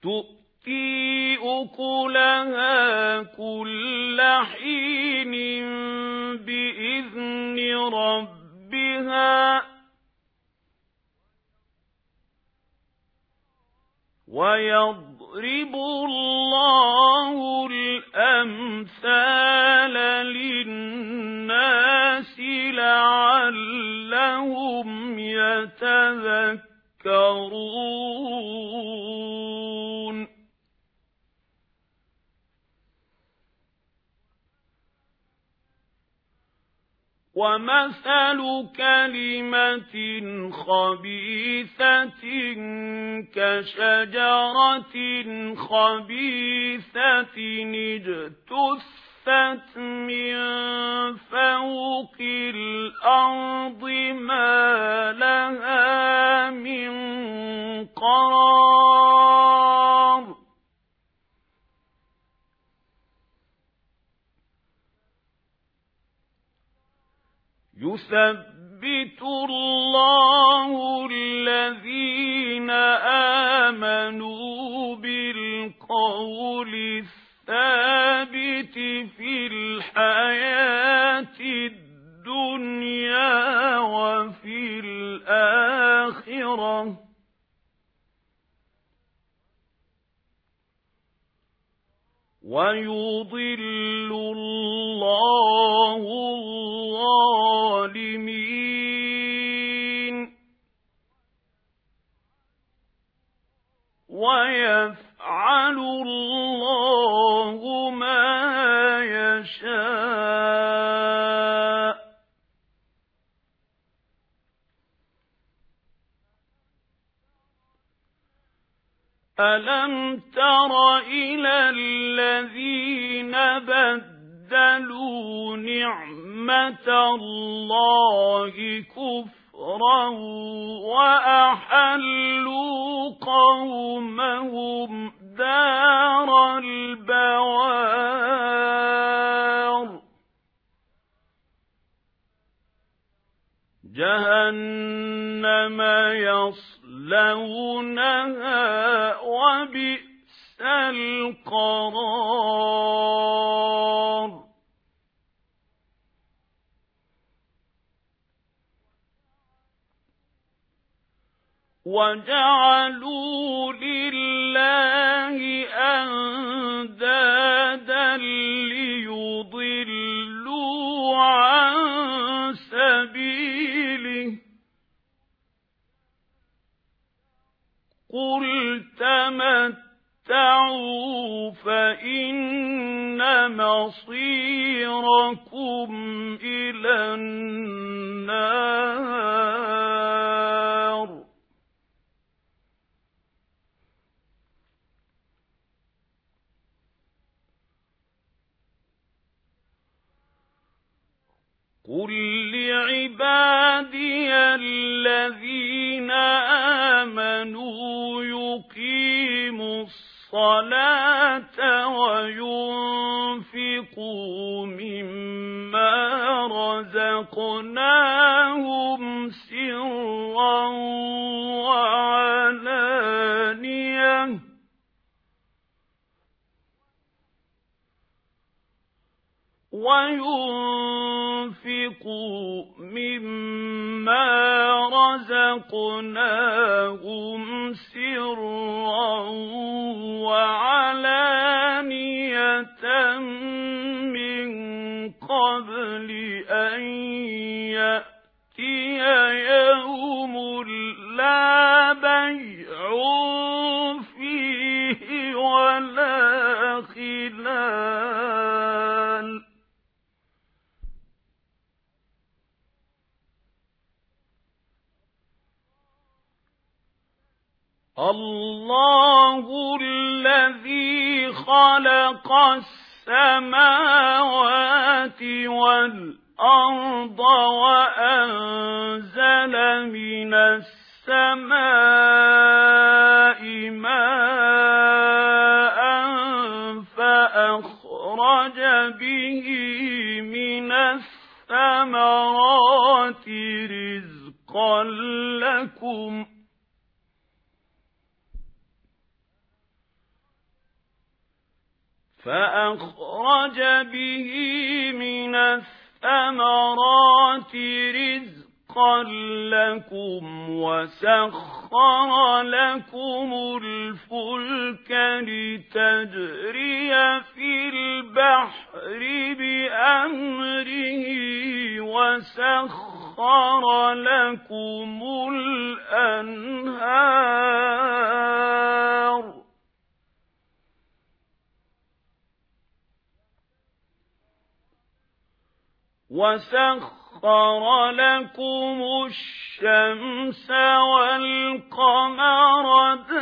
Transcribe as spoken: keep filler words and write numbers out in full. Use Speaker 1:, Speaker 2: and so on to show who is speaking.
Speaker 1: تؤتي أكلها كل حين بإذن ربها ويضرب الله الأمثال للناس لعلهم يتذكرون ومثل كلمة خبيثة كشجرة خبيثة اجتثت من فوق الأرض ما لها من قرار يثبت الله الذين آمنوا بالقول الثابت في الحياة الدنيا وفي الآخرة ويضل الله الظالمين ويفعل الله ما يشاء ألم تر إلى الذين بدلوا نعمة الله كفرا وأحلوا قومهم دار البوار جهنم يصلونها وبئس القرار وجعلوا لله أندادا ليضلوا عن سبيله قل تمتعوا فإن مصيركم إلى النار قل لعبادي الذين آمنوا يقيموا الصلاة وينفقوا مما رزقناهم سرا وعلانية وينفقوا مما رزقناهم سرا وعلانية من قبل أن يأتي يوم لا بيع فيه ولا خلال الله الذي خلق السماوات والأرض وأنزل من السماء ماء فأخرج به من الثمرات رزقا لكم فأخرج به من الثمرات رزقا لكم وسخر لكم الفلك لتجري في البحر بأمره وسخر لكم الأنهار وسخر لكم الشمس والقمر